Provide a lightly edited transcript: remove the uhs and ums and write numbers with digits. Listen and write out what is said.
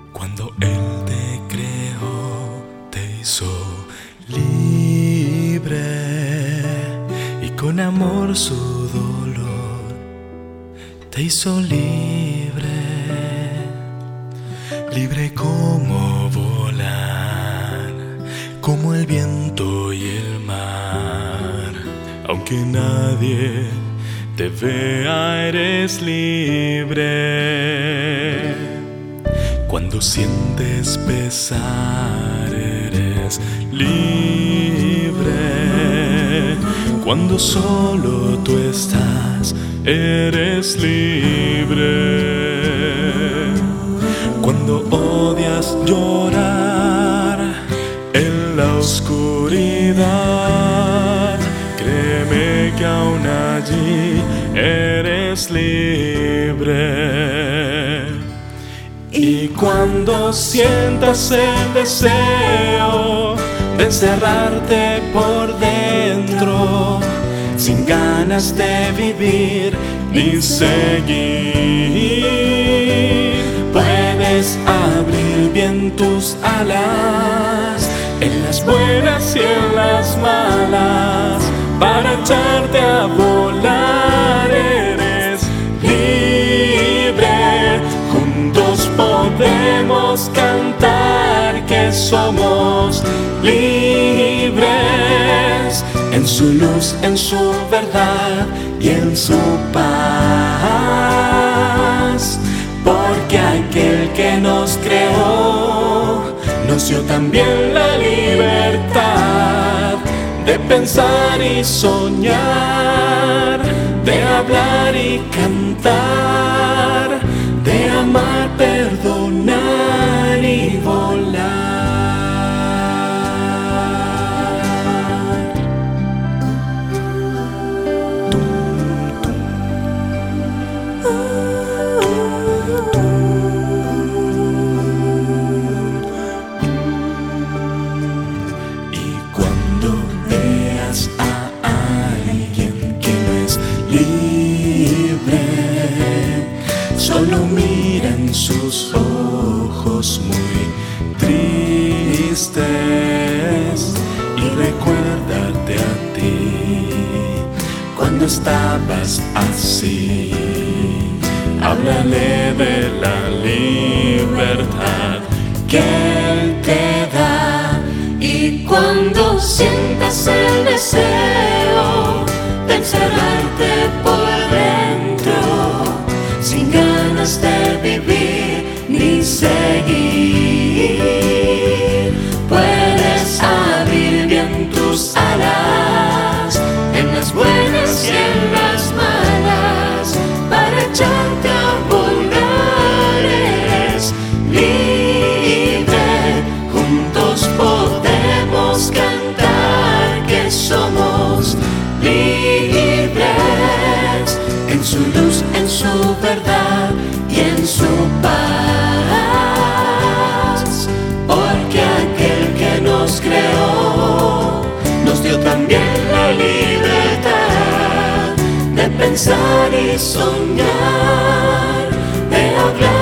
Cuando Él te creó, te hizo libre, y con amor su dolor te hizo libre, libre como volar, como el viento y el mar. Aunque nadie te vea, eres libre. Cuando sientes pesar, eres libre. Cuando solo tú estás, eres libre. Cuando odias llorar en la oscuridad, créeme que aún allí eres libre. Y cuando sientas el deseo de encerrarte por dentro, sin ganas de vivir ni seguir, puedes abrir bien tus alas, en las buenas y en las malas, para echarte a volar. Eres libre, juntos podemos cantar que somos libres, en su luz, en su verdad y en su paz. Porque aquel que nos creó nos dio también la libertad de pensar y soñar, de hablar y cantar, de amar, perdonar y volar. Y cuando veas a alguien que no es libre, solo mira en sus ojos muy tristes y recuérdate a ti cuando estabas así. Háblale de la libertad que Él te da. Y cuando sientas el deseo de encerrarte por dentro, sin ganas de vivir ni seguir, puedes abrir bien tus alas, en las buenas y en las malas, para echarte a volar. Eres libre, juntos podemos cantar que somos libres, en su luz, en su verdad y en su paz. Porque aquel que nos creó nos dio también la libertad de pensar y soñar, de hablar